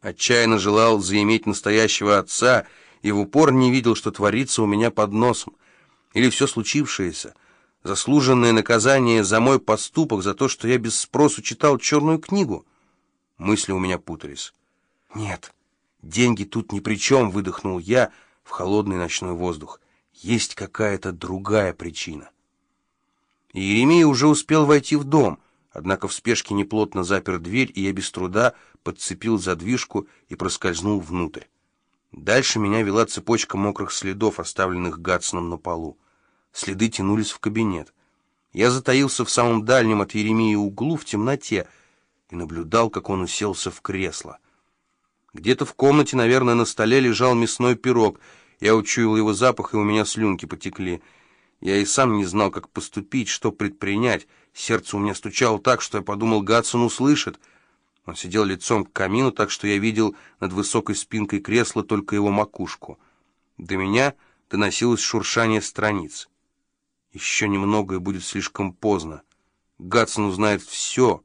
Отчаянно желал заиметь настоящего отца и в упор не видел, что творится у меня под носом. Или все случившееся, заслуженное наказание за мой поступок, за то, что я без спросу читал черную книгу. Мысли у меня путались. «Нет, деньги тут ни при чем», — выдохнул я в холодный ночной воздух. «Есть какая-то другая причина». И Еремей уже успел войти в дом, однако в спешке неплотно запер дверь, и я без труда подцепил задвижку и проскользнул внутрь. Дальше меня вела цепочка мокрых следов, оставленных Гатсоном на полу. Следы тянулись в кабинет. Я затаился в самом дальнем от Еремии углу в темноте и наблюдал, как он уселся в кресло. Где-то в комнате, наверное, на столе лежал мясной пирог. Я учуял его запах, и у меня слюнки потекли. Я и сам не знал, как поступить, что предпринять. Сердце у меня стучало так, что я подумал, Гатсон услышит. Он сидел лицом к камину, так что я видел над высокой спинкой кресла только его макушку. До меня доносилось шуршание страниц. Еще немного, и будет слишком поздно. Гатсон узнает все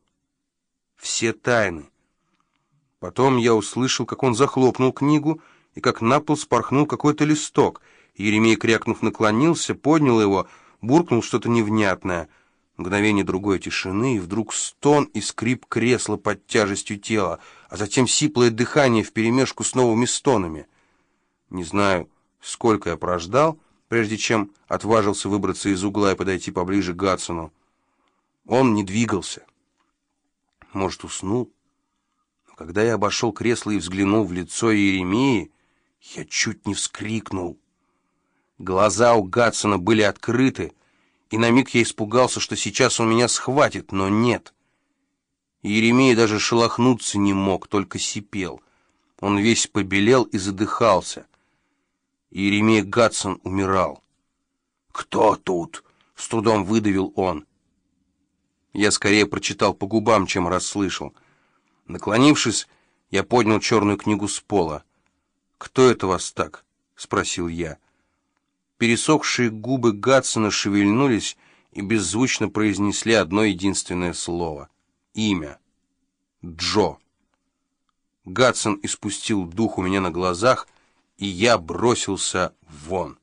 тайны. Потом я услышал, как он захлопнул книгу, и как на пол спорхнул какой-то листок. Еремей, крякнув, наклонился, поднял его, буркнул что-то невнятное. Мгновение другой тишины, и вдруг стон и скрип кресла под тяжестью тела, а затем сиплое дыхание вперемешку с новыми стонами. Не знаю, сколько я прождал, прежде чем отважился выбраться из угла и подойти поближе к Гатсону. Он не двигался. Может, уснул? Но когда я обошел кресло и взглянул в лицо Еремии, я чуть не вскрикнул. Глаза у Гатсона были открыты, и на миг я испугался, что сейчас он меня схватит, но нет. Еремей даже шелохнуться не мог, только сипел. Он весь побелел и задыхался. Еремей Гатсон умирал. «Кто тут?» — с трудом выдавил он. Я скорее прочитал по губам, чем расслышал. Наклонившись, я поднял черную книгу с пола. «Кто это вас так?» — спросил я. Пересохшие губы Гатсона шевельнулись и беззвучно произнесли одно единственное слово. Имя. Джо. Гатсон испустил дух у меня на глазах, и я бросился вон.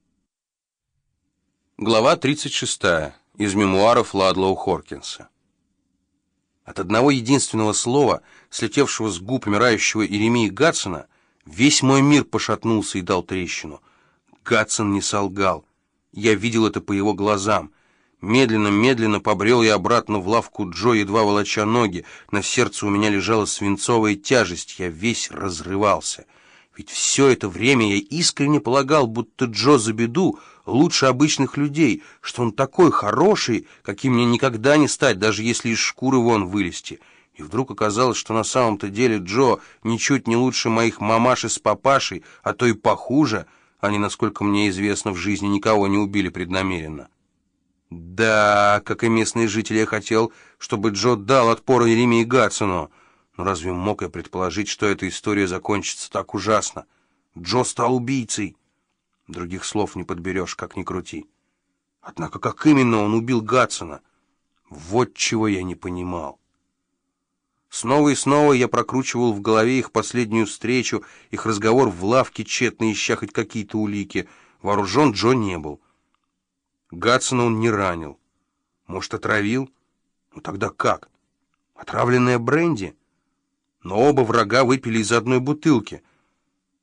Глава 36. Из мемуаров Ладлоу Хоркинса. От одного единственного слова, слетевшего с губ умирающего Еремии Гатсона, весь мой мир пошатнулся и дал трещину. Гатсон не солгал. Я видел это по его глазам. Медленно побрел я обратно в лавку Джо, едва волоча ноги. На сердце у меня лежала свинцовая тяжесть. Я весь разрывался. Ведь все это время я искренне полагал, будто Джо за беду лучше обычных людей, что он такой хороший, каким мне никогда не стать, даже если из шкуры вон вылезти. И вдруг оказалось, что на самом-то деле Джо ничуть не лучше моих мамаши с папашей, а то и похуже. Они, насколько мне известно, в жизни никого не убили преднамеренно. Да, как и местные жители, я хотел, чтобы Джо дал отпор Еремии Гатсону. Но разве мог я предположить, что эта история закончится так ужасно? Джо стал убийцей. Других слов не подберешь, как ни крути. Однако как именно он убил Гатсона? Вот чего я не понимал. Снова и снова я прокручивал в голове их последнюю встречу, их разговор в лавке, тщетно ища хоть какие-то улики. Вооружен Джо не был. Гатсона он не ранил. Может, отравил? Ну тогда как? Отравленная бренди? Но оба врага выпили из одной бутылки.